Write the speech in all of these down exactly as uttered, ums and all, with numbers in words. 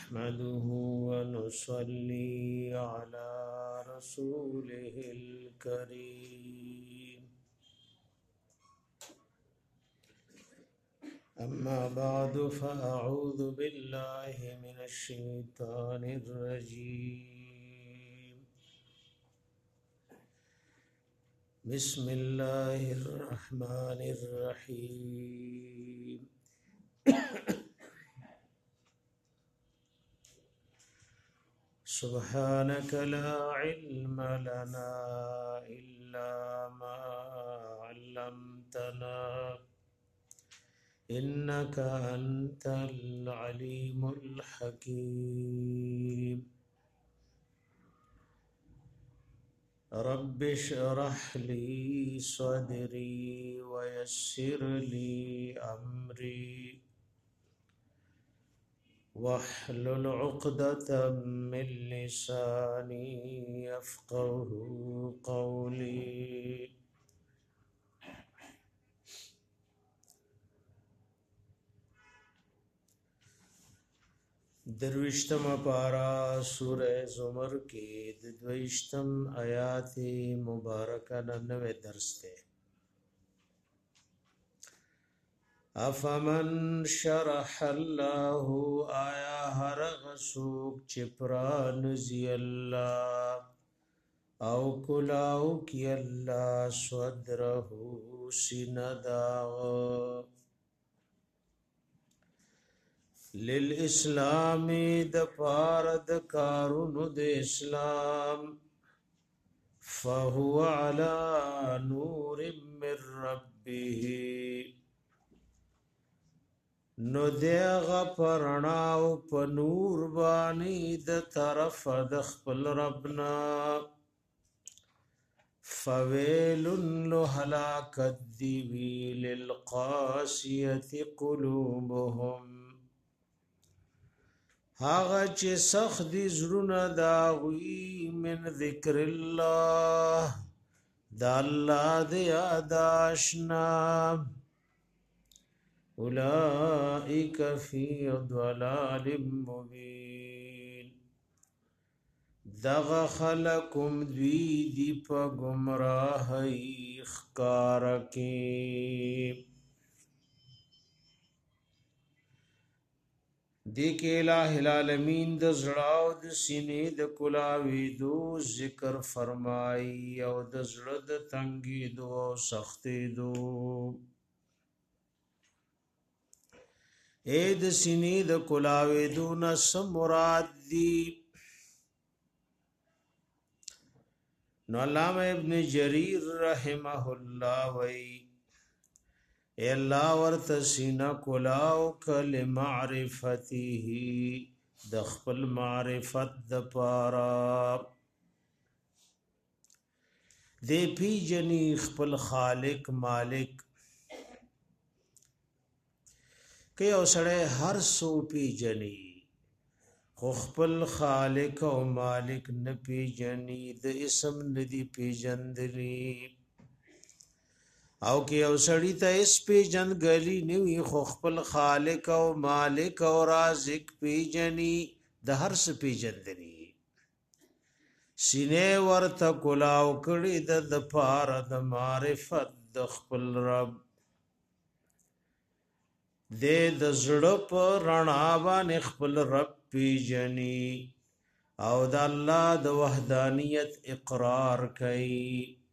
نحمده ونصلي على رسوله الكريم أما بعد فأعوذ بالله من الشيطان الرجيم بسم الله الرحمن الرحيم سبحانك لا علم لنا إلا ما علمتنا إنك أنت العليم الحكيم رب اشرح لي صدري ويسر لي أمري واحلل عقدة من لساني يفقه قولي درویشتم پارا سورہ زمر کی دویشتم آیات مبارکہ ننوے درس تے افمن شرح اللہ آیا ہر غسوک چپران زی اللہ او کلاو کی اللہ صدرہو سنداغ للاسلام د پارد کارون د اسلام فهو على نور من ربه نو دیغ پرناو په نور بانی د طرف د خپل ربنا فویل لهلاکت دیوی للقاسیت قلوبهم هاغه چې سخت دي زړونه داوی من ذکر الله د الله د یاد آشنا اولئک فی ضلال مبین دغه خلقم دوی دی په گمراهی ښکار کې دیکھ الہ العالمین د زړاو د سینې د کلاوی دو ذکر فرمائی او د زړه د تنګي دو سختي دو اے د سینې د کلاوی دو نس مراد دی نو علامہ ابن جریر رحمه الله وی اے اللہ ورت سینہ کلاو کل معرفته د خپل معرفت د پارا دی پی جنی خپل خالق مالک که او سړی هر سو پی جنی خو خپل خالق او مالک نه پی جنی د اسم ندی پی جندلی او که او سړی ته اس پی جن غلی نیوی خو خپل خالق او مالک او رازق پی جنی د هر څه پی جندنی سینې ورته کلاو کړي د د پار د معرفت د خپل رب دې د زړه په رڼا باندې خپل رب پی جنی او د الله د وحدانیت اقرار کوي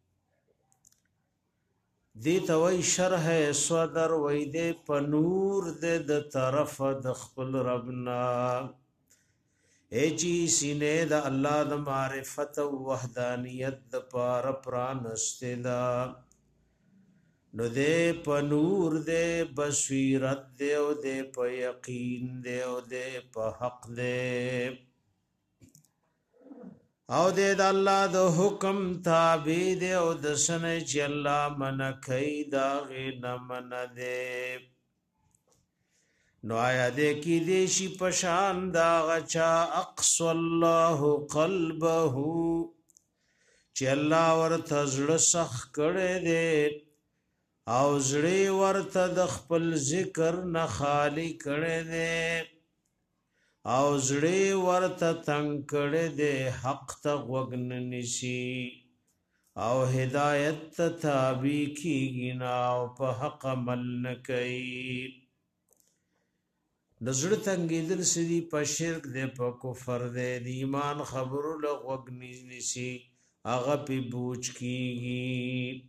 دی توي شرح صدر وې دې په نور دې د طرف د خپل ربنا اے جی سینې د الله د معرفت او وحدانیت د پار پرانستدا نو دې په نور دې بصیرت دې او دې په یقین دې او دې په حق دې او دې د الله د حکم تابع دې او د سن چې الله من کوي دا غي نه من دې نو آیا دې کې دې شي پشان دا غچا اقص الله قلبه چې الله ورته زړه سخ کړي دې او زړه ورته د خپل ذکر نه خالی کړي دې او زړه ورته تنگ کړه دې حق ته وګن نشي او هدایت ته تابع کیږي نه او په حق عمل نه کوي د زړه تنګېدل سړي په شرک دې په کفر دې د ایمان خبرو له وګن نشي هغه په بوج کیږي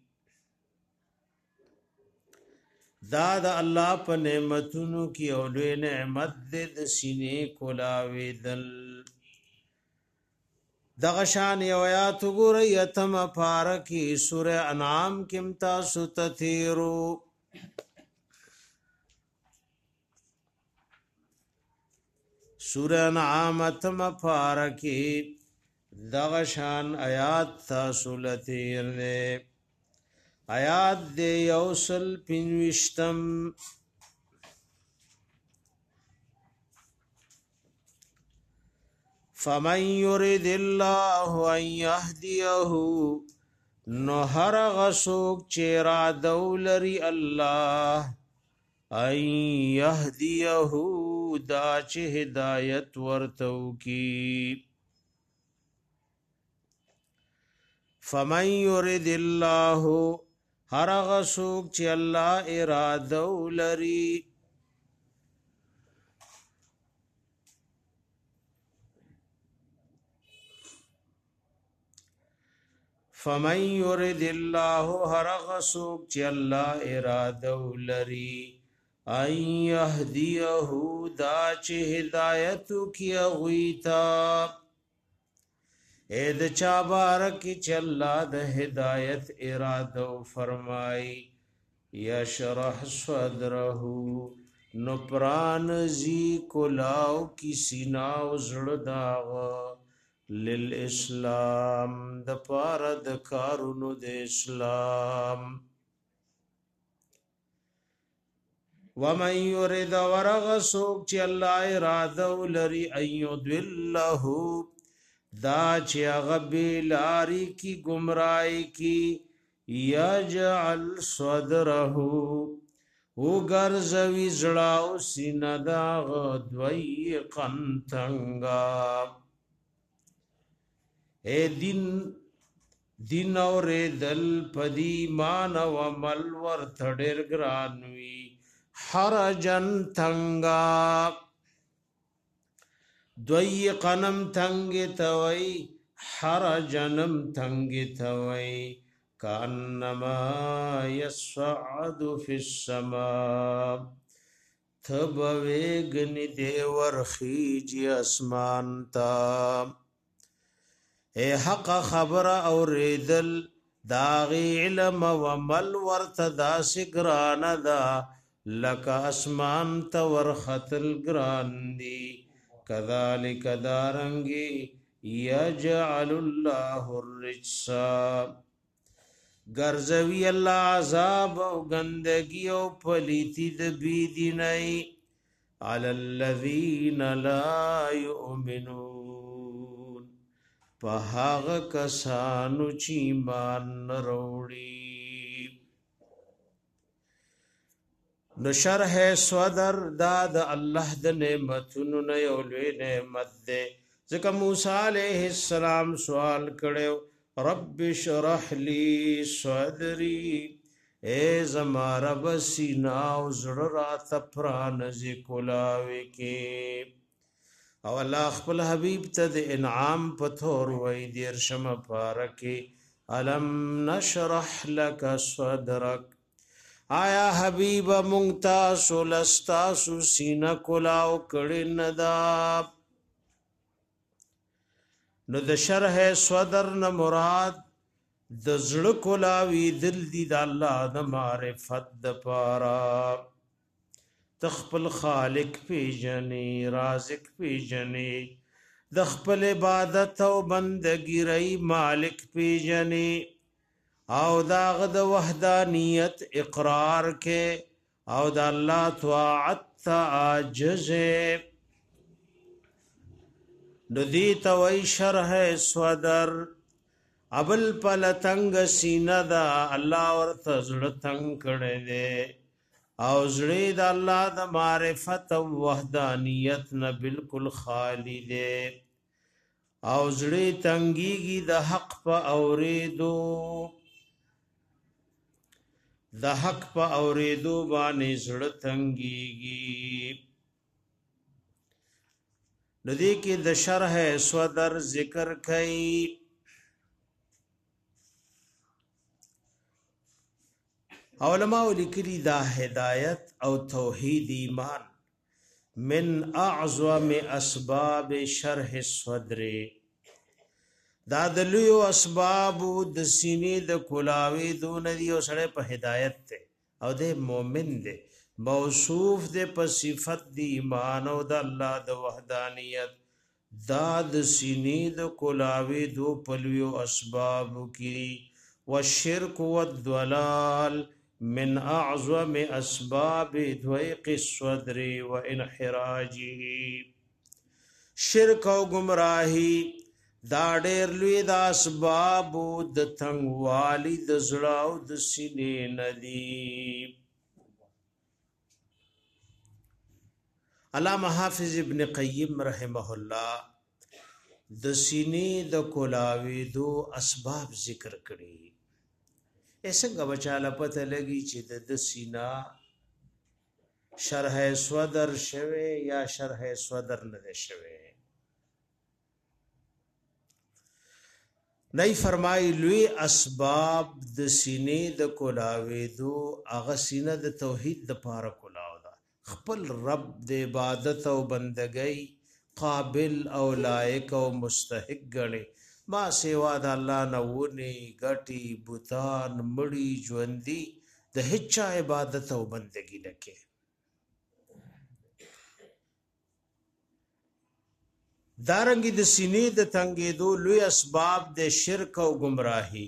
دا د الله په نعمتونو کې او لوی نعمت دې د سینې کولاوي دل دغه شان یو آیات وګورئ یتم پارکی سوره انعام کې تاسو ته تیرو سوره انعام اتم پارکی دغه شان آیات تاسو لتیر نه آیات دے یوصل پنوشتم فمن يرد الله ان يهديه نو هر غسوک چیرا دولری الله ان يهديه دا چه هدایت ورتو کی فمن يرد الله هر غسوک چې الله اراده ولري فمن يرد الله هر غسوک چې الله اراده ولري ان يهديه دا چې هدایت کی غویتا اے د چا بارک چې الله د هدایت اراده فرمای یشرح صدره نو پران زی کولاو کی سینا او زړه داغ للاسلام د پاره د کارونو د اسلام ومن يرد ورغ سوک چې الله اراده ولري ايضله دا چې هغه بیلاری کی گمراهی کی یجعل صدره او ګرځوي زړاو سینه دا دوی قنتنگا اے دین دین اور دل پدی مان و عمل ور تھڑر گرانوی حرجن تنگا دوی قنم تنگ توي حرجنم تنگ توي كانما يصعد في السماء تبويغن دي ورخيج اسمان تا اے حق خبر اوریدل داغی علم ومل ورتدا سگران دا لکا اسمان تا ورختل گران دی کذالک دارنگی یجعل اللہ الرجسا گرزوی اللہ عذاب و گندگی و پلیتی دبی دینئی علی الذین لا یؤمنون پہاغ کسانو چیمان نروڑی نو شرح صدر دا د الله د نعمتونو نه یو لوی نعمت ده ځکه موسی علیه السلام سوال کړو رب اشرح لي صدري اے زما رب سینا او زړه راته پرانځي کولاوي کې او الله خپل حبیب ته د انعام په تور وای دیر شمه پارکه الم نشرح لك صدرك آیا حبیب مونتا سولستا سو سینه کولاو کړي ندا نو د شرح صدر نه مراد د زړه کولاوي دل دی د الله د معرفت د پارا تخپل خالق پیجنې رازق پیجنې د خپل عبادت او بندګی رئی مالک پیجنې او داغ د وحدانیت اقرار کے او د الله طاعت عاجز ندی توي شرح صدر ابل پل تنگ سینه دا الله ورته زړه تنگ کړي دي او زړه د الله د معرفت او وحدانیت نه بالکل خالی دی او زړه تنګيږي د حق په اوریدو د حق په اوریدو باندې زړه تنګيږي ندی کې د شرح صدر ذکر کړي علماء لیکلي دا هدایت او توحید ایمان من اعظم اسباب شرح الصدر دا دلیو اسباب د سینې د کلاوي دون دی او سره په هدایت ته او د مؤمن دی موصوف دی په صفت دی ایمان او د الله د وحدانیت دا د سینې د کلاوي دو پلویو اسباب کی والشرك والضلال من اعظم اسباب ضيق الصدر وانحراجه شرک او گمراهی دا ډېر لوی د اسباب د تنگوالی د زړه او د سینې ندی علامه حافظ ابن قیم رحمه الله د سینې د کولاوي دو اسباب ذکر کړي څنګه بچاله پته لګي چې د سینا شرح صدر شوه یا شرح صدر نه شوه نئی فرمای لوی اسباب د سینې د کولاوي دو اغه سینه د توحید د پاره کولاو دا خپل رب د عبادت او بندګۍ قابل او لایق او مستحق ګڼي ما سیوا د الله نوونی غټي بوتان مړی ژوندۍ د هیڅ عبادت او بندګۍ لکه دارنګي د سینې د تنګېدو لوی اسباب د شرک او گمراهي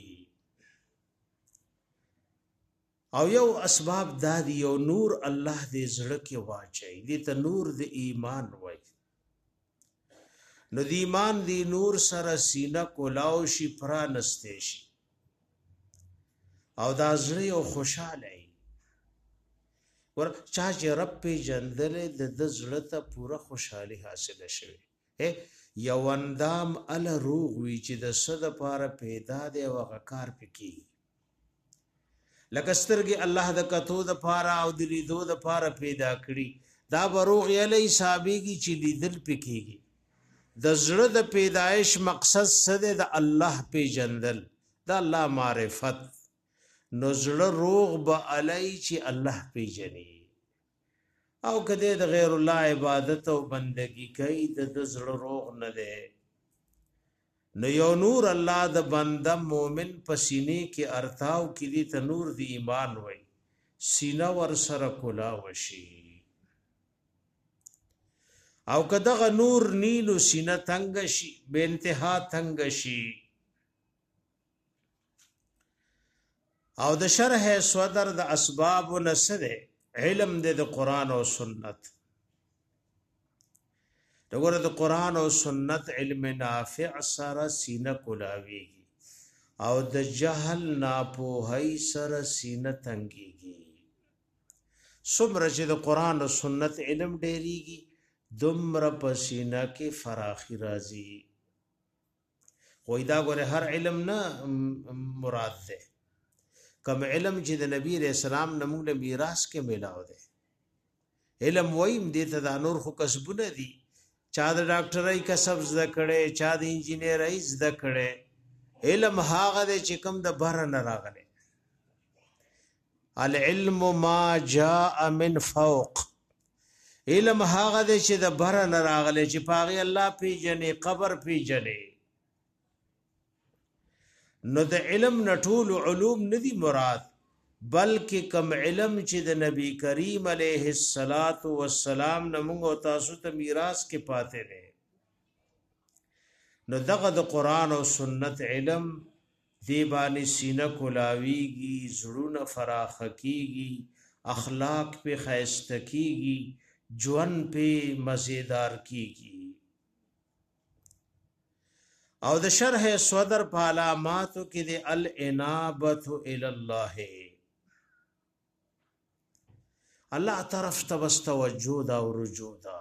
او یو اسباب دادی او نور الله دې زړه کې واچي دې ته نور د ایمان وای نو د ایمان دی نور سره سینه کولاو شي پرانسته شي او دا زړه او خوشاله ور چا چې رب په جندل د زړه ته پوره خوشحالي حاصل شي یو اندام ال روغ وی چې د صد پاره پیدا دی او غکار پکې لکسترګي الله د کتو د پاره او د لیدو د پاره پیدا کړی دا بروغ یلی حسابيږي چې لیدل پکېږي د زړه د پیدایش مقصد سده د الله په جندل د الله معرفت نو زړه روغ به علی چې الله په جنې او کده د غیر الله عبادت او بندگی کوي د زړه روغ نه ده نو یو نور الله د بنده مؤمن پسینه کې ارتاو کې دي ته نور دی ایمان وای سینه ور سره کولا وشي او کداغه نور نیلو سینه تنگ شي به انتها تنگ شي او د شرح صدر د اسباب نسده علم د قرآن او سنت دغه د قرآن او سنت علم نافع سره سینه کولاوي او د جهل ناپوهي سره سینه تنګيږي څومره چې د قرآن او سنت علم ډېریږي دمر پسینه کې فراخی راځي وای دا ګوره هر علم نه مراد ده کم علم چې د نبی رسول الله نمو له میراث کې ملاو ده علم وایم دې ته د نور خو کسبونه دي چا د ډاکټرۍ کسب زده کړي چا د انجینرۍ زده کړي علم هاغه دې چې کوم د بهر نه راغلي العلم ما جاء من فوق علم هاغه دې چې د بهر نه راغلي چې پاغي الله پیجنې قبر پیجنې نو د علم نټول علوم ندي مراد بلکې کم علم چې د نبی کریم علیه الصلاۃ والسلام نمغه تاسو ته میراث کې پاتې ده نو دغه د قران او سنت علم دی باندې سینه کولاویږي زړونه فراخ کیږي اخلاق په خیسته کیږي جوان په مزیدار کیږي او د شرح صدر په علاماتو کې د الانابه الی الله الله طرف ته بس توجه دا او رجوع دا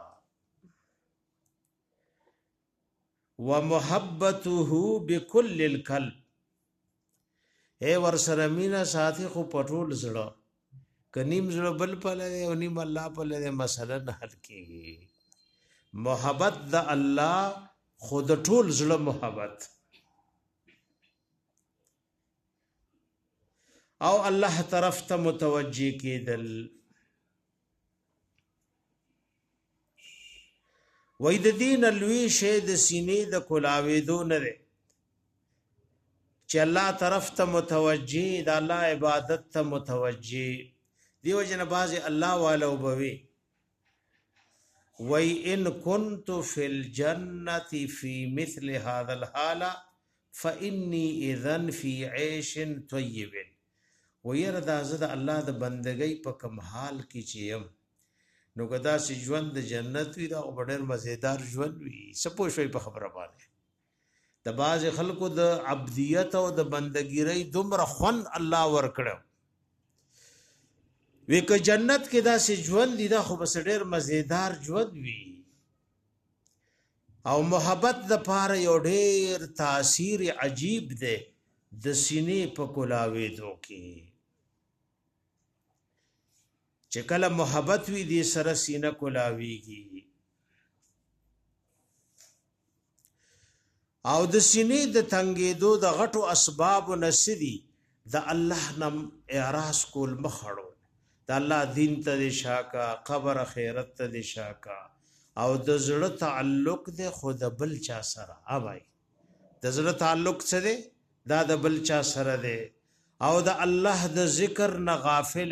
ومحبته بكل القلب اے ورسره مینا ساتي خو پټول زړه کنیم زړه بل په لري او نیم الله په لري مسله نه حل کیږي محبت د الله خود ټول زړه محبت او الله طرف ته متوجي کېدل وې د دین لوی شه د سینې د کلاوېدو نه ده چې الله طرف ته متوجي د الله عبادت ته متوجي دیو جن باز الله والو بوي وَإِن كُنْتُ فِي الْجَنَّةِ فِي مِثْلِ هَذَا الْحَالَ فَإِنِّي إِذًا فِي عَيْشٍ طَيِّبٍ وَيَرَ دا زد الله د بندګۍ په کوم حال کې چې يم نو کدا سي ژوند د جنت وي دا ډېر مزیدار ژوند وي سپو شوي په خبره باندې د باز خلکو د عبدیت او د بندګۍ دومره خون الله ورکړو وک جنت کې دا سي ژوند دي دا خو بس ډېر مزیدار ژوند وي او محبت د پاره یو ډېر تاثیر عجیب دی د سینې په کولاوي دوکي چې کله محبت وي دي سره سینه کولاويږي او د سینې د تنګېدو د غټو اسباب نسدي د الله نم اعراض کول مخړو د الله دین ته شاکا قبر خیرت ته شاکا او د زړه تعلق د خود بل چا سره اوای د زړه تعلق څه دی دا د بل چا سره دی او د الله د ذکر نه غافل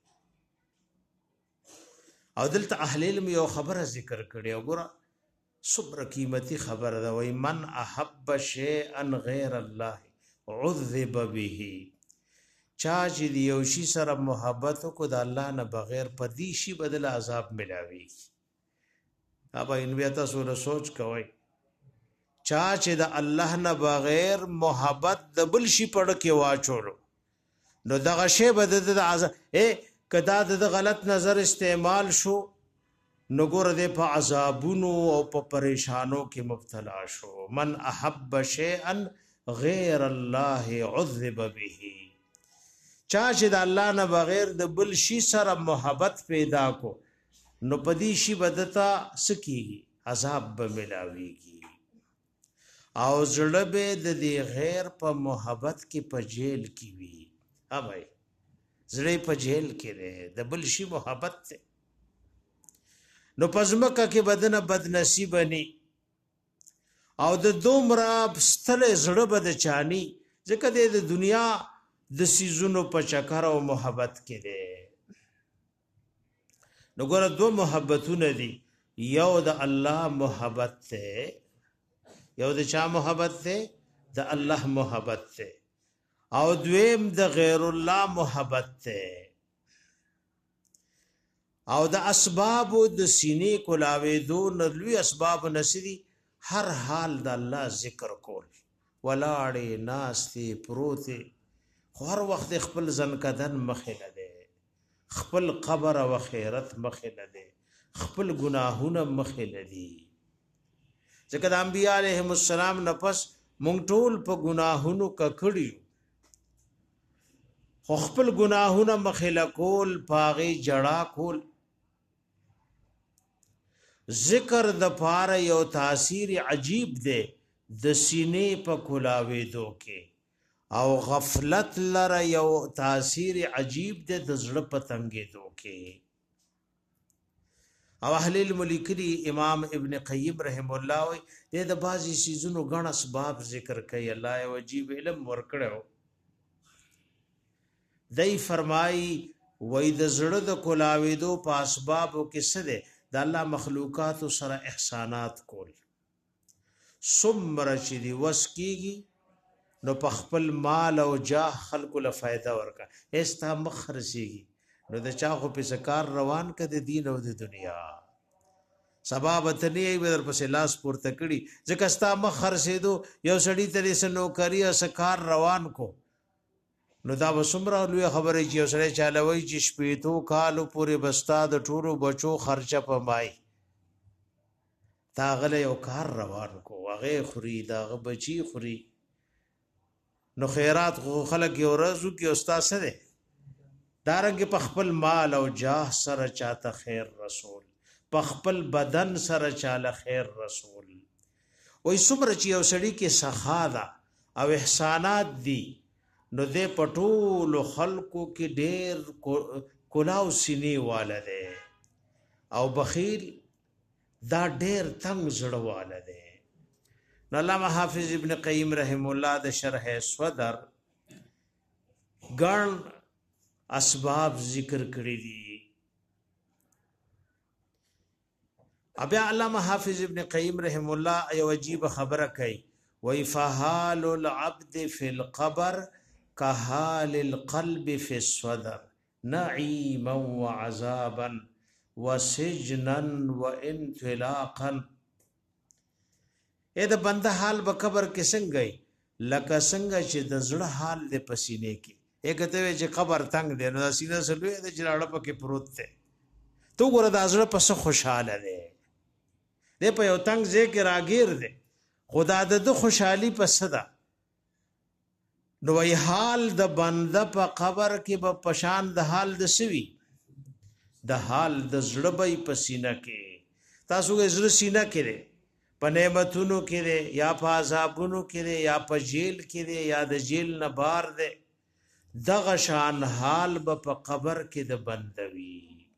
او دلته اهل علم یو خبره ذکر کړي وګوره صبر قیمتي خبره ده وای من احب شیئا غیر الله عذب به چا چې یو شی سره محبت کو د الله نه بغیر پدې شی بدل عذاب ملاوي ابا ان بیا تاسو سوچ کوئ چا چې د الله نه بغیر محبت د بل شي پړ کې واچولو نو دغه شی بدل د عذاب اے کدا د غلط نظر استعمال شو نو ګور دې په عذابونو او په پریشانو کې مبتلا شو من احب شیئا غیر الله عذب به چا چې د الله نه بغیر د بل شي سره محبت پیدا کو نو پدی شي بدتا سکیږي عذاب به ملاويږي او زړه به د دې غیر په محبت کې په جیل کې وي ها بھائی زړه په جیل کې ده د بل شي محبت ته نو پزمکه کې بدن بد نصیب ني او د دومره ستل زړه بد چانی ځکه د دنیا د سيزونو په چکر او محبت کې ده نو ګور دو محبتونه دي یو د الله محبت ته یو د چا محبت ته د الله محبت ته او دویم د غیر الله محبت ته او د اسباب د سینې کولاوي دو نلوي اسباب نسدي هر حال د الله ذکر کول ولاړې ناستي پروتي هر وخت خپل ځنکدن مخه لده خپل قبر او خیرت مخه لده خپل گناهونه مخه لدي ځکه د انبیاء علیهم السلام نفس مونږ ټول په گناهونو ککړیو خو خپل گناهونه مخه لکول پاغي جړه کول ذکر د پاره یو تاثیر عجیب دی د سینې په کولاوي دوکي او غفلت لره یو تاثیر عجیب دی د زړه په تنګې دوکي او اهل الملکری امام ابن قیم رحم الله وی د بازي سيزونو غن اسباب ذکر کوي الله یو عجیب علم ورکړو دای فرمای وای د زړه د کولاوي دو په اسبابو کې څه دی د الله مخلوقات سره احسانات کول سمره چې دی وسکیږي نو په خپل مال او جاه خلکو له فائدہ ورکا استا مخرسیږي نو د چا خو په سکار روان کده دین او د دنیا سبب ته نه وي در پسې لاس پورته کړي ځکه ستا مخرسې دو یو سړی ترې سنو کری او سکار روان کو نو دا وسمره لوی خبرې چې اوسره چالوي چې شپېتو کالو پورې بستا د ټولو بچو خرچه پمای تاغله یو کار روان کو هغه خوري داغه بچي خوري نو خیرات خلک یو ورځو کې استاد سره دارنګ په خپل مال او جاه سره چاته خیر رسول په خپل بدن سره چاله خیر رسول وای څومره چې یو سړی کې سخا ده او احسانات دي نو دې پټول خلقو کې ډېر کلاو سینې والده او بخیل دا ډېر تنگ زړه والده نو علامه حافظ ابن قیم رحم الله د شرح صدر ګڼ اسباب ذکر کړی دي ابیا علامه حافظ ابن قیم رحم الله ایو عجیب خبره کوي وی فحال العبد فی القبر كحال القلب في الصدر نعيما وعذابا وسجنا وانطلاقا اې د بنده حال په قبر کې څنګه لکه څنګه چې د زړه حال د پسینې کې اګته چې قبر تنگ دی نو سینه سلوې د جلاړه پکې پروت دی تو ګور د زړه پس خوشاله دی دې په یو تنگ ځای کې راګیر دی خدا د خوشحالي پس ده نو ای حال د بنده په قبر کې په پشان د حال د سوي د حال د زړه به پسینه کې تاسو یې زړه سینه کې په نعمتونو کې یا په عذابونو کې یا په جیل کې یا د جیل نه بار ده دغه شان حال به په قبر کې د بندوي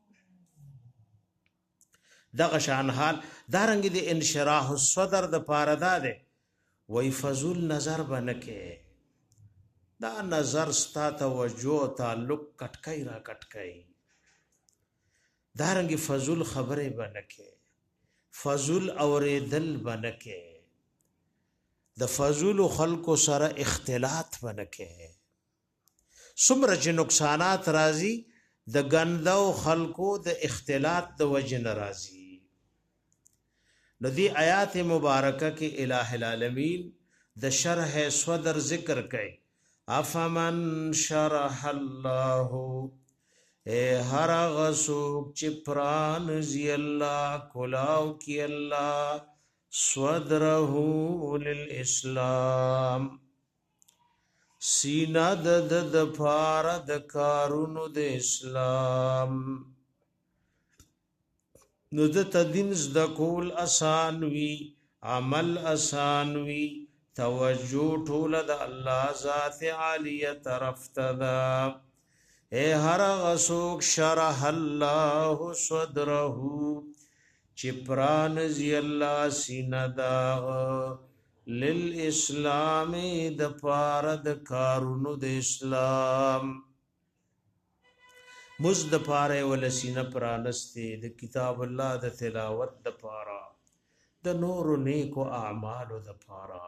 دغه شان حال دارنګ د انشراح الصدر د پاره ده وای فزول نظر بنکه دا نظر ستا توجه تعلق کټکای را کټکای دارنګ فزول خبره بنکه فزول اوریدل بنکه د فزول خلق سره اختلاط بنکه څومره چې نقصانات راځي د ګندو خلقو د اختلاط د وجه ناراضي نو دی آیات مبارکه کې الٰه العالمین د شرح صدر ذکر کړي افمن شرح الله اے هر غسوک چې پران زی الله کلاو کی الله صدره للاسلام سینا د د پار د کارونو د اسلام نو د تدین د کول آسان وی عمل آسان وی توجه ټول د الله ذات عالیه طرف تدا اے هر غسوک شرح الله صدره چې پران زی الله سینا دا للاسلام د پار د کارونو د اسلام مزد پاره ولسینه پرانسته د کتاب الله د تلاوت د پاره د نور نیکو اعمال د پاره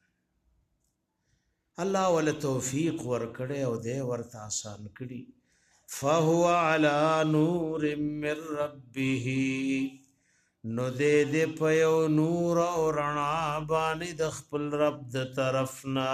الله ول توفیق ورکړي او دې ورته آسان کړي فهو علی نور من ربه نو دې دې په یو نور او رڼا باندې د خپل رب د طرفنا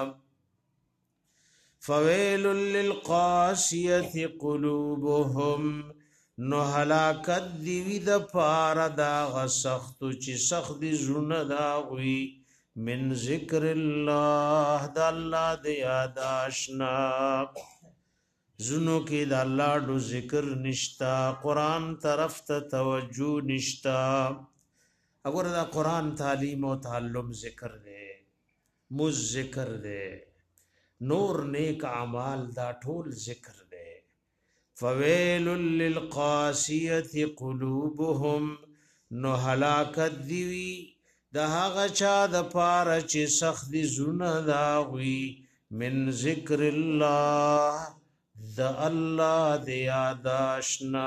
فویل للقاسیه قلوبهم نو هلاکت دی وی د پار دا غسخت چې سخت دی زونه دا وی من ذکر الله د الله د یاد آشنا زونو کې د الله د ذکر نشتا قران طرف ته توجه نشتا اگر دا قران تعلیم او تعلم ذکر دے مز ذکر دے نور نیک اعمال دا ټول ذکر دے فویل للقاسیه قلوبهم نو هلاکت دیوی دا هغه چا د پاره چې سخت دي زونه دا وی من ذکر الله د الله د یاد آشنا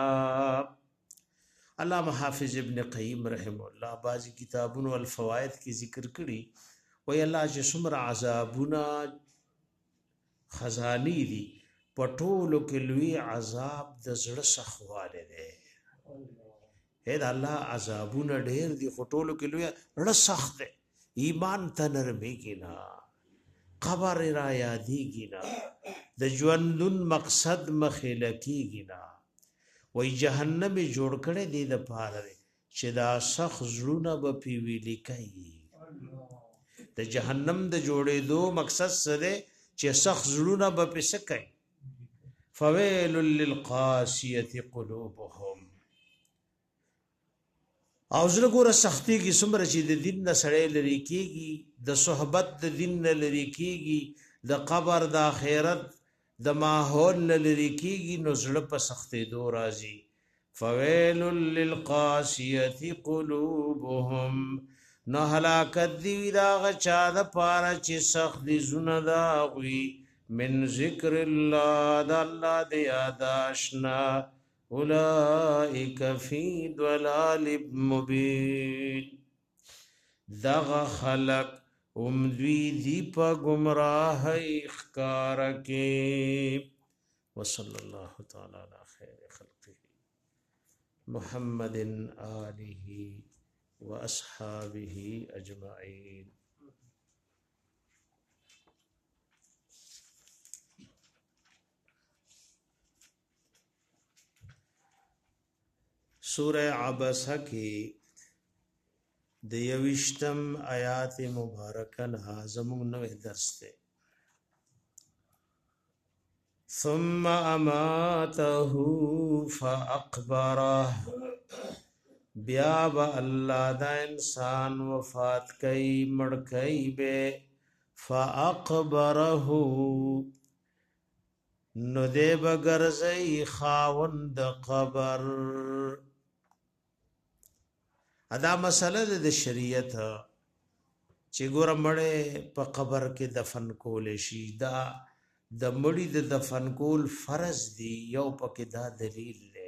علامہ حافظ ابن قیم رحم الله بعضی کتابونو الفوائد کی ذکر کړي وی الله چې څومره عذابونه خزانی دي پټولو کې لوی عذاب د زړه سخواله ده اې د الله عذابونه ډېر دي پټولو کې لوی رړه سخت ده ایمان ته نرمي کې نه قبر را یادېږي نه د ژوندون مقصد مخېله کېږي نه وای جهنم جوړ کړی دی د پاره چې دا سخت زړونه به پې ویلي کوي د جهنم د جوړېدو مقصد سره چې سخت زړونه به پې څه کوي فویل للقاسیة قلوبهم او زړه ګوره سختي کې څومره چې د دین نه سړی لرې کېږي د صحبت د دین نه لرې کېږي د قبر د آخرت د ماحول نه لرې کېږي نو زړه په سختېدو راځي فویل للقاسیة قلوبهم نو هلاکت دی د هغه چا دپاره چې سخت دي زړونه د هغوی من ذکر الله د الله د یاداشت نه اولئک فی ضلال مبین دغه خلق امدوی دی پا گمراہی اخکار کے وصلی اللہ تعالی علی خیر خلقه محمد آلہ و اصحابہ اجمعین سورہ عبسہ کی د یوشتم آیات مبارکه نه زموږ نوې درس دی ثم اماته فاقبره بیا به الله دا انسان وفات کوي مړ کوي به فاقبره نو دی به ګرځي خاوند قبر ادا مسله د شریعت چې ګوره مړی په قبر کې دفن کول شي دا د مړي د دفن کول فرض دی یو پکې دا دلیل دی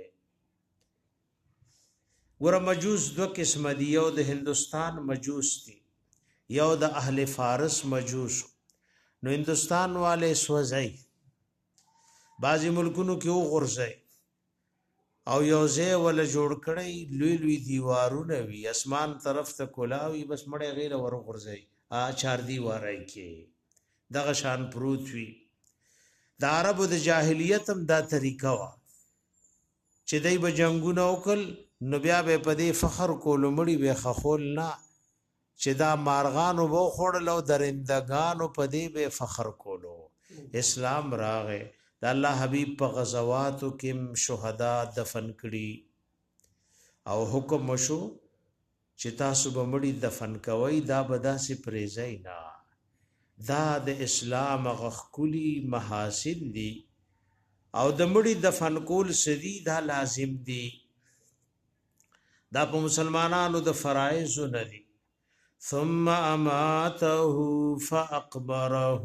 ګوره مجوس دو قسم دي یو د هندوستان مجوس دي یو د اهل فارس مجوس نو هندوستان والے سوځي بعضی ملکونو کې وغورځي او یو ځای ولا جوړ کړی لوی لوی دیوارونه وي اسمان طرف ته کولاوي بس مړی غیره ور غورځي ا چار دیوارای کې دغه شان پروت وي د عربو د جاهلیت هم دا طریقه وا چې دای به جنگونه وکړ نو بیا به په دې فخر کولو مړی به خخول نه چې دا مارغانو وو خړل او درندگانو په دې به فخر کولو اسلام راغې د الله حبیب په غزواتو کې شهدا دفن کړي او حکم وشو چې تاسو به مړي دفن کوئ دا به داسې پرېږئ نه دا د اسلام غښکلي محاسن دي او د مړي دفن کول سدي دا لازم دي دا په مسلمانانو د فرایضو نه دي ثم اماته فاقبره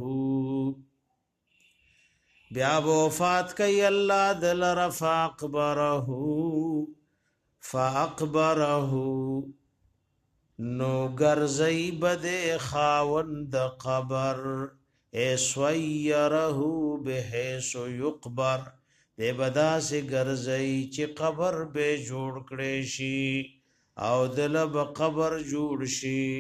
بیا وفات کوي الله دل رفع اقبره فاقبره نو ګرځي بده خاوند قبر اسویره بحيث يقبر دې بدا سي ګرځي چې قبر به جوړ کړي شي او دل به قبر جوړ شي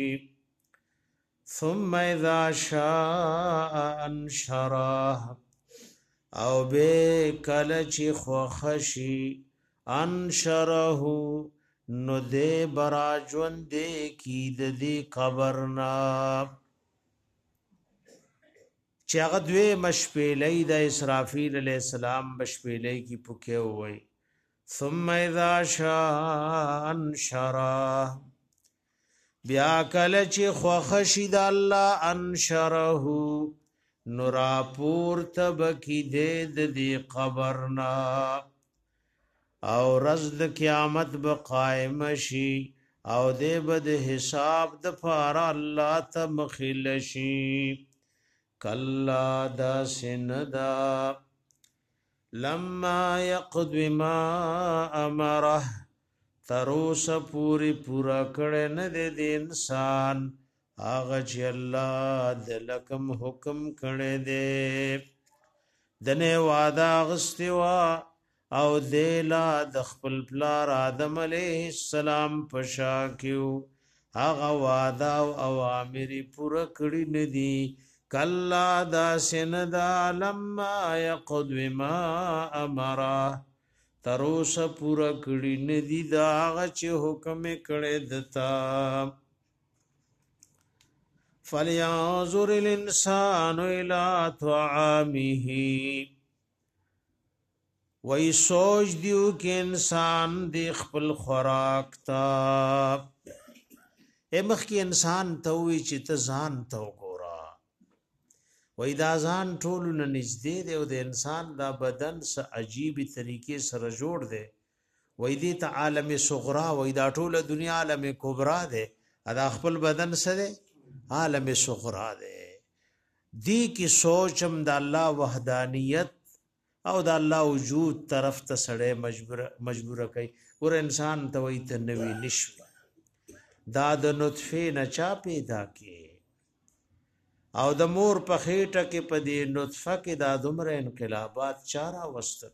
ثم اذا شاء انشره او به کله چې خوښي انشره نو دې براجون دې کی د دې قبرنا چې هغه دوی مشپېلې د اسرافیل علی السلام مشپېلې کی پوکه وای ثم اذا شاء انشره بیا کله چې خوښي د الله انشره نورا پور تبکی دے دی قبرنا او رزد قیامت بقائم شی او دے بد حساب دفارا اللہ تمخیل شی کلا دا سندا لما یقد ما امره تروس پوری پورا کڑے ندے دی انسان آغا چی اللہ دلکم حکم کڑے دے دنے وعدا غستوا او دیلا دخپل پلار آدم علیہ السلام پشاکیو آغا وعدا و اوامری پورا کڑی ندی کلا دا سندا لما یقض بما امرا تروس پورا کړي ندی دا هغه چې حکم کړي دتا فلينظر الانسان الى طعامه وای سوچ دیو کې انسان دی خپل خوراک تا امخ کې انسان ته وی چې ته ځان ته وګورا وای دا ځان ټول نه نږدې دی او د انسان دا بدن س عجیب طریقې سره جوړ دی وای دې ته عالم صغرا وای دا ټول دنیا عالم کبرا دی ادا خپل بدن سره عالم صغرا دی دی کی سوچم د الله وحدانیت او د الله وجود طرف ته سړی مجبور مجبور کوي ور انسان ته وای ته نوی نشو دا د نطفه نه چا پیدا کی او د مور په خېټه کې په دې نطفه کې دا دومره انقلابات چارا وستر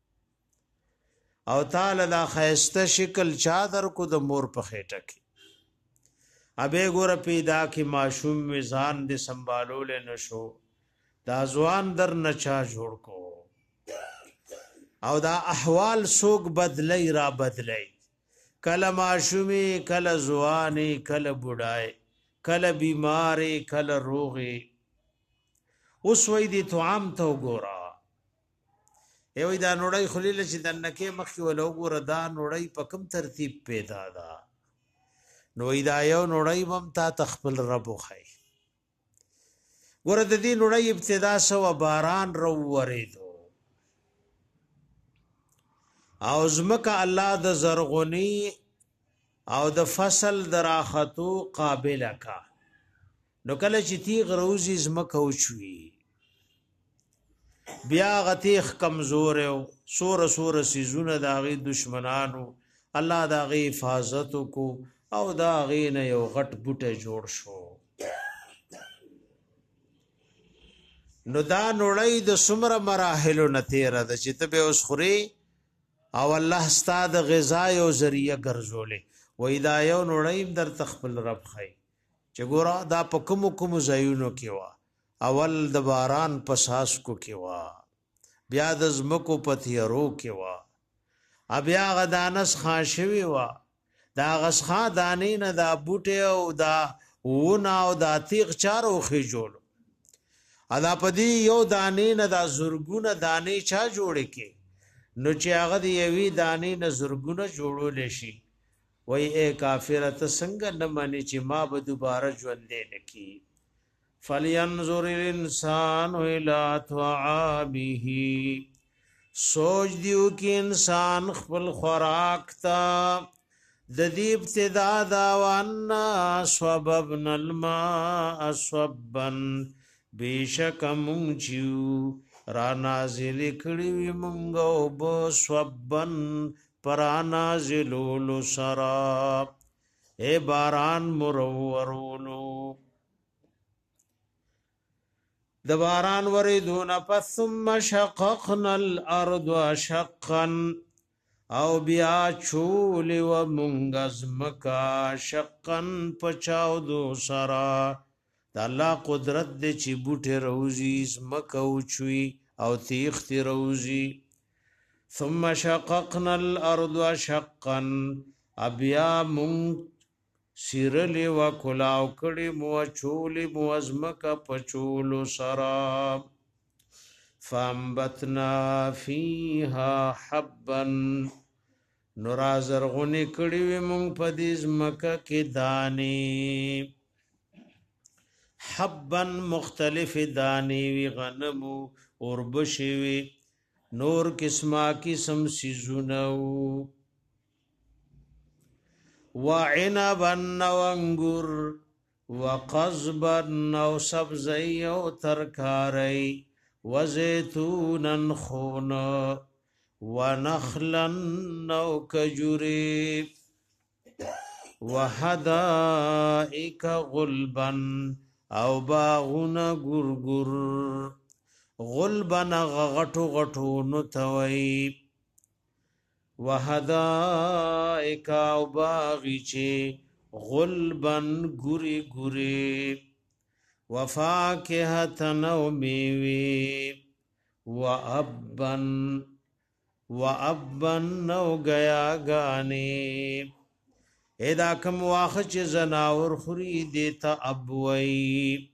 او تعالی دا خیسته شکل چا در کو د مور په خېټه کې ابه ګور پیدا کی معشوم میزان دې سنبالول نشو دا ځوان در نچا جوړ کو او دا احوال سوق بدلی را بدلی کله معشومی کله ځواني کله بډای کله بیماری کله روغي اوس وې دي طعام ته وګورا ایوې دا نوړی خلیل چې دنکه مخې ولو ګور دا نوړی په کوم ترتیب پیدا ده نو دا یو نوړی بم تا تخپل رب خو ګور د دې نوړی ابتدا سو باران رو وریدو او زمکه الله د زرغونی او د فصل دراختو قابل کا نو کله چې تیغ روزي زمکه وچوي بیا غتیخ کمزور او سور سور سيزونه داغي دشمنانو الله داغي حفاظت کو او داغي نه یو غټ بوټه جوړ شو نو دا نوړی د سمره مراحل نتیر د چې ته به اوس خوري او الله ستاد غذا یو ذریعہ ګرځولې وای دا یو نوړیم در تخپل رب خای چې ګورا دا په کوم کوم زایونو کې وا اول د باران په ساس کو کې وا بیا د زمکو په تیرو کې وا بیا غدانس خاشوي وا دا غسخا دانې نه دا بوټه او دا ونه او دا تیغ چارو خې جوړ ادا پدی یو دانې نه دا زورګونه دانې چا جوړ کې نو چې هغه دی یوی دانې نه زورګونه جوړول شي وای اے کافر ته څنګه نه مانی چې ما به دوباره ژوند نه کی فلینظر الانسان الى طعامه سوچ دیو کې انسان خپل خوراک تا د دې ابتدا دا وانا سببنا الماء صبا بیشک مونږیو را نازل کړي وي مونږ او بو صبن پرانا زلول سراب اے باران مرورونو د باران وریدون ثم شققنا الارض شقا او بیا چول و منغز مکا شقا پچاو دو سرا د الله قدرت دې چې بوټه روزي زمکه اوچوي او تیخت روزي ثم شققنا الارض شقا ابیا مون سیرلی و کلاو کړي مو چولي مو زمکه پچولو سرا فانبتنا فيها حبا نرازر غني کړي مون په دې زمکه کې داني حبا مختلف دانی وی غنمو اوربشی وی نور قسمه قسم سيزونو وعنبا وانګور وقضبا او سبزي او ترکاری وزيتونا خونا ونخلا او کجوري وحدائق غلبا او باغونه ګورګور غلبن غټو غټو نتوي وحدائق او باغچه غلبن ګوري ګوري وفاکهتن او میوی وابن وابن او گیاگانی ادا کم واخ چې زناور خوري دیتا ابوی.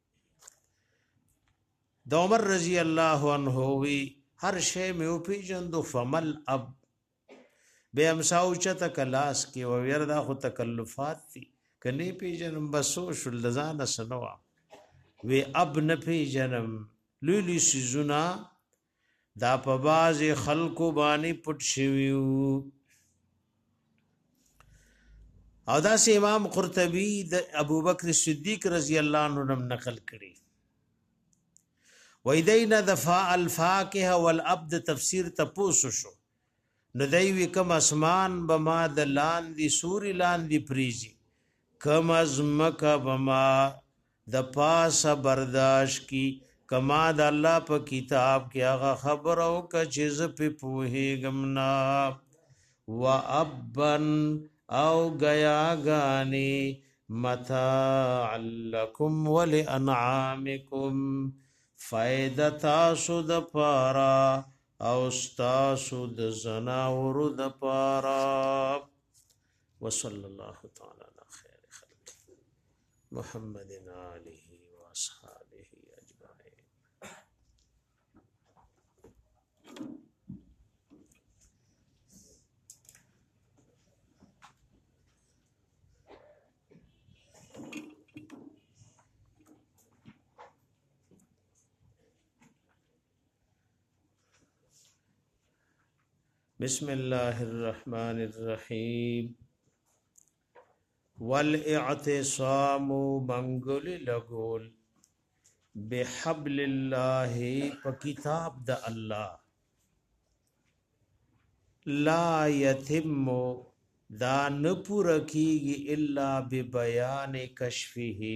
د عمر رضی الله عنه وی هر شی مې او پیجندو فمل اب به امساو چته کلاس کې او ور دا خو تکلفات دي کني پیجنم بسو شل ځان سنوا وی اب نه پیجنم لولي سيزونا دا په باز خلکو باندې پټ شویو. او دا سي امام قرطبي د ابو بکر صدیق رضی الله عنه نقل کړي وای دینه دفاع الفاکهه والابد تفسیر تپوسو شو نو دوی کم اسمان بما د لاندې سوري لاندې پریزي کم ازمکه بما د پاسه برداشت کی کما د الله په کتاب کې هغه خبر او ک چیز په پوهیږم نا وابن او گیا گانی متاع لکم ولانعامکم فائدہ تاسو د پارا او ستاسو د زناورو د پارا. وصلی الله تعالی علی خیر خلق محمد آله و اصحابه اجمعین. بسم الله الرحمن الرحیم. والاعتصام منگل لگول بحبل الله په کتاب د الله لا یتم دا نپور کیږي الا ببیان کشفه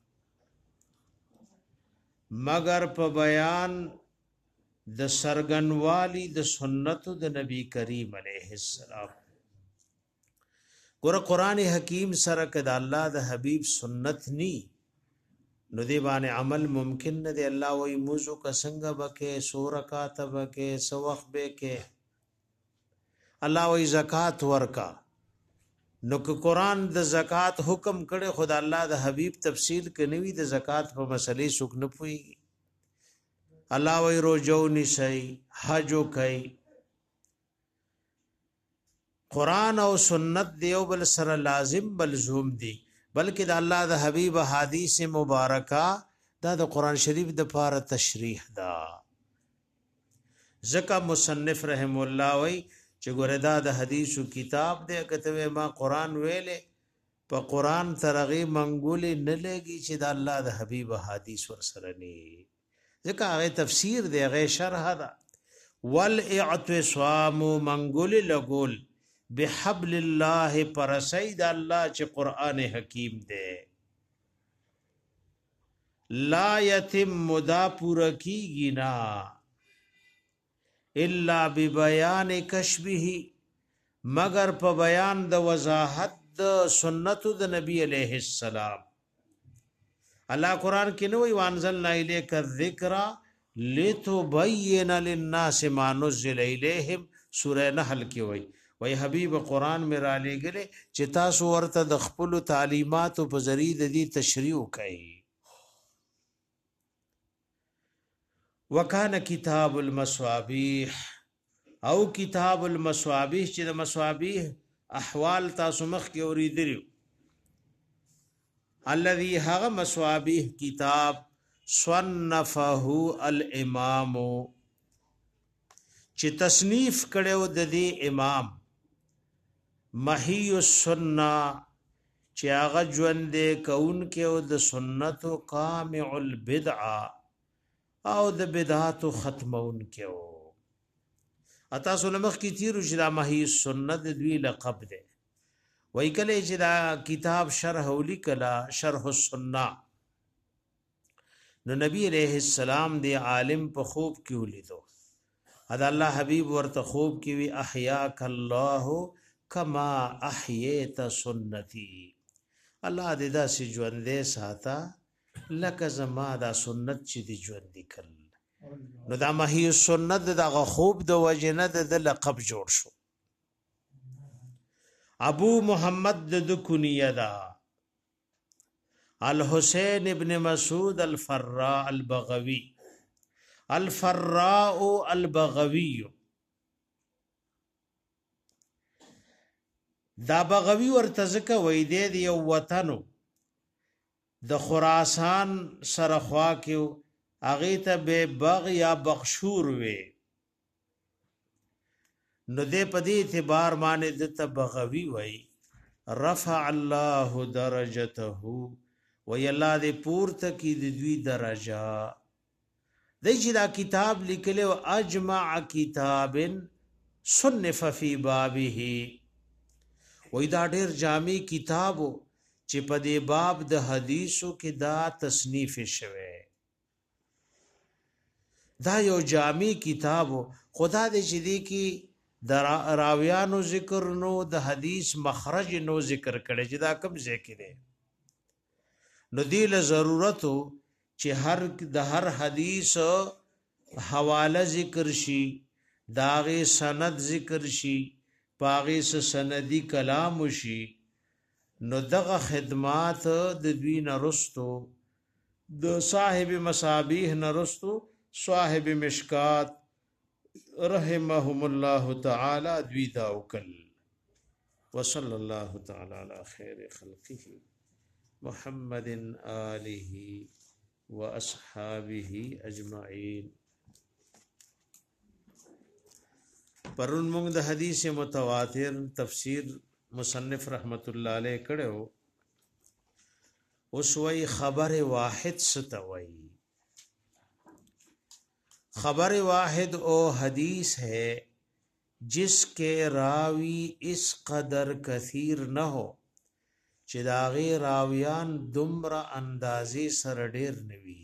مگر په بیان د سرغنوالی د سنت د نبی کریم علیه السلام. ګور قران حکیم سره کده الله د حبیب سنت نی نو دی باندې عمل ممکن نه دی. الله وی موزو کا څنګه بکې سورکات بکې سوخ بکې الله وی زکات ورکا نو که قران د زکات حکم کړي خدای الله د حبیب تفصیل کني د زکات په مسلې سوک نه پوي. الله وی روجو نشي حجو کوي. قران او سنت دیو بل سره لازم ملزوم دي بلکې د الله د حبیب حدیث مبارکه دا د قران شریف د پاره تشریح دا. زکه مصنف رحم الله وی چې ګوره دا د حدیثو کتاب دی کته ما قران ویلې په قران ترغی منګول نه لګي چې د الله د حبیب حدیث ور سره ني ځکه هغه تفسیر دی هغه شرح ده. والاعتصام منګول لګول بحبل الله پر سید الله چې قران حکیم دی لا یتم مدا پورا کیږي نا الا ببیان کشفه مگر په بیان د وضاحت د سنت د نبی علیہ السلام. الله قران کې نو وی وانزلنا الیک الذکر لتبین للناس ما نزل الیہم سورہ نحل کې وی وی حبیب قران مې را لېګلې چې تاسو ورته د خپل تعلیمات په ذریعہ د دې تشریح کړئ. وکانه کتاب المصابیح او کتاب المصابیح چې د مصابیح احوال تاسو مخ کې اوریدلو الذي هغه مصابيح کتاب صنفه الامام چې تصنیف کړو د دې امام محی السنه چې هغه ژوند کون کې او د سنت او قامع البدع او د بدعات ختمون کې او اتا سلمخ کی تیر شرا محی السنه د دوی لقب ده. وای کله چې دا کتاب شرح ولیکلا شرح السنه نو نبی علیہ السلام دی عالم په خوب کې ولیدو ادا الله حبیب ورته خوب کې وی احیاک الله کما احییت سنتی الله دې دا سي ژوندې ساته لکه زما دا سنت چې دی ژوند دي کړ نو دا محی السنت دغه خوب د وجنه د لقب جوړ شو ابو محمد د کنیه دا الحسین ابن مسعود الفراء البغوی الفراء البغوی دا بغوی ورته ځکه وای دی د یو وطنو د خراسان سره خوا کې هغه ته به بغ یا بخشور وي نو دې په دې اعتبار باندې د تبغوی وای رفع الله درجته وی الله دې پورته کی د دوی درجه دای چې دا کتاب لیکلو اجمع کتاب صنف فی بابه وی دا ډیر جامع کتابو چې په دې باب د حدیثو کې دا تصنیف شوه دا یو جامع کتابو خدا دې چې دې کې د راویانو ذکر نو د حدیث مخرج نو ذکر کړي چې دا کوم ځای کې دی نو دی له ضرورتو چې هر د هر حدیث حواله ذکر شي داغه سند ذکر شي باغی سندی کلام شي نو دغه خدمات د دوی نرستو د صاحب مصابیح نرستو صاحب مشکات رحمهم الله تعالی دوی دا وکل وصلی الله تعالی علی خیر خلقه محمد آله واصحابه اجمعین پرون موږ د حدیث متواتر تفسیر مصنف رحمت الله علیه کړو اوس وی خبر واحد ستوي خبر واحد او حدیث ہے جس کے راوی اس قدر کثیر نہ ہو چې داغه راویان دمر اندازې سره ډیر نوي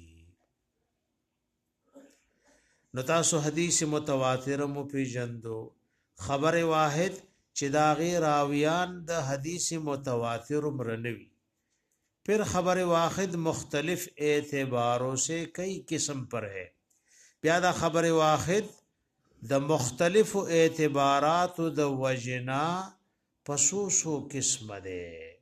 نو تاسو حدیث متواتر مو پیژندو خبر واحد چې داغه راویان د حدیث متواتر مرنوي پھر خبر واحد مختلف اعتباروں سے کئی قسم پر ہے بیا دا خبر واحد د مختلف اعتبارات د وجنا پسوسو قسم ده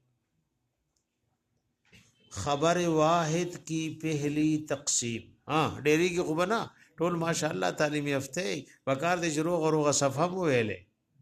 خبر واحد کی پہلی تقسیم ہاں ډیری کی خوبنا ټول ماشاءاللہ تعلیم یافته وقار دې شروع غروغه صفحه مو ویلې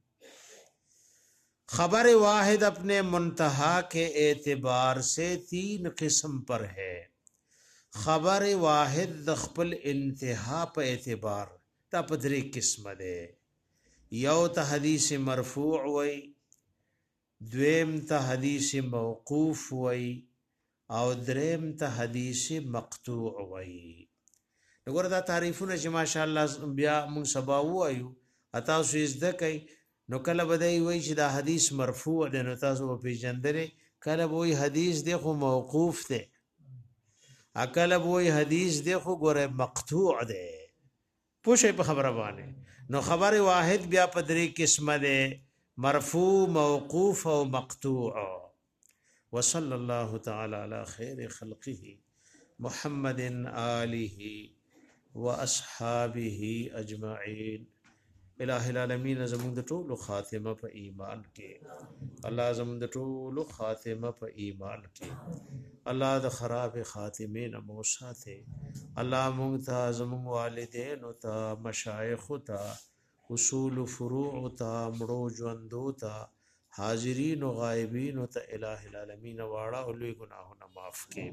خبر واحد اپنے منتہا کے اعتبار سے تین قسم پر ہے خبر واحد د خپل انتها په اعتبار تا په درې قسمه ده یو ته حدیث مرفوع وای دویم ته حدیث موقوف وای او دریم ته حدیث مقطوع وای وګوره دا تعریفونه چې ماشاءالله بیا موږ سبا وایو اته سو زده کوي نو کله بدای وای چې دا حدیث مرفوع ده نو تاسو په پیژندره کله وای حدیث دی خو موقوف ده اکل وای حدیث دی خو ګوره مقطوع ده پوښي په خبره باندې نو خبر واحد بیا په درې قسمه ده مرفوع موقوف او مقطوع وصلى الله تعالى على خير خلقه محمد آله واصحابه اجمعين الہ العالمین زمون د ټولو خاتمه په ایمان کې الله زمون د ټولو خاتمه په ایمان کې الله د خراب خاتمه نه مو ساته الله مونږ ته زمون والدین او ته مشایخ او ته اصول فروع او ته مړو ژوندو ته حاضرین او غایبین او ته الہ العالمین واړه او لوی ګناهونه معاف کړي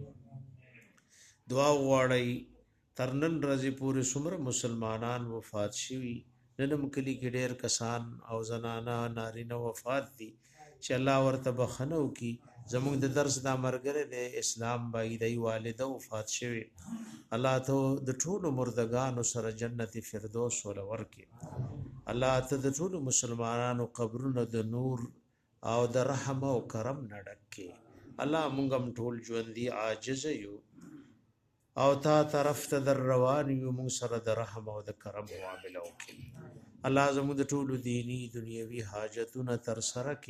دعا وغواړئ ترنن رضی پورې څومره مسلمانان وفات شوي ننم کلی کې ډېر کسان او زنانا نارینه وفات دي چې الله ورته بخنو کی زموږ د درس دا مرګره د اسلام بای دی والده وفات شوی الله ته د ټولو مردگانو سره جنت فردوس ولور کی الله ته د ټولو مسلمانانو قبرونو د نور او د رحم او کرم نډکې الله مونږ هم ټول ژوندۍ عاجز یو او تا طرف ته در روان یو مونږ سره د رحم او د کرم معامله وکړي الله زموږ د ټولو دینی دنیوي حاجتونه تر سره کړي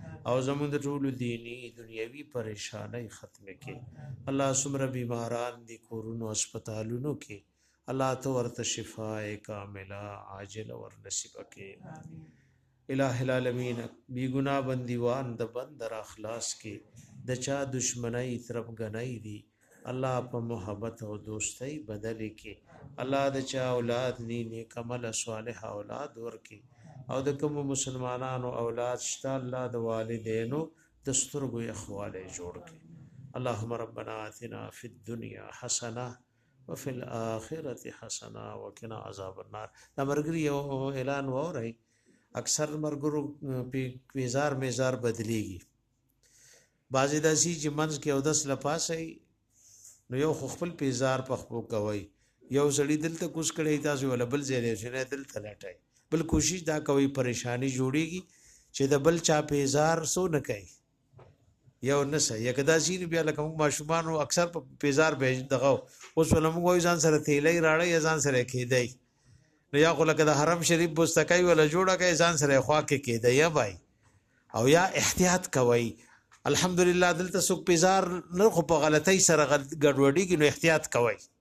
او زموږ د ټولو دینی دنیوي پریشانای ختم کړي. الله سمره بیماران دي کورونو هسپتالونو کې الله تو ورته شفاء کامله عاجل ور نصیب کړي. الہ العالمین بی گناہ بندیوان د بندر اخلاص کې د چا دشمنی طرف غنۍ دي الله په محبت او دوستۍ بدل کې. الله د چا اولاد ني نیک عمل صالح اولاد ورکي او د کوم مسلمانانو اولاد شته الله د والدینو دستورګو اخواله جوړ کړي. اللهم ربنا آتنا فی الدنيا حسنه وفي الاخره حسنه وقنا عذاب النار. دا مرګري یو اعلان ووري اکثر مرګرو پیزار میزار بدليږي بعضی داسي چې منځ کې او دس لپاسي نو یو خپل پیزار پخپو کوي یو سړی دلته کوس کړي تاسو ولا بل ځای نه دلته لاټای بل کوشش دا کوي پریشانی جوړيږي چې د بل چا پیزار سو نه کوي یو نسه یکدا سین بیا لکه ماشومان او اکثر په پیزار به دغه اوس ولمو وای ځان سره تیلې راړې ځان سره کېدای نو یا خو لکه د حرم شریف بوستکای ولا جوړه کوي ځان سره خوا کې کېدای یا بای او یا احتیاط کوي. الحمدلله دلته سو پیزار نه خو په غلطۍ سره ګډوډي کې نو احتیاط کوي.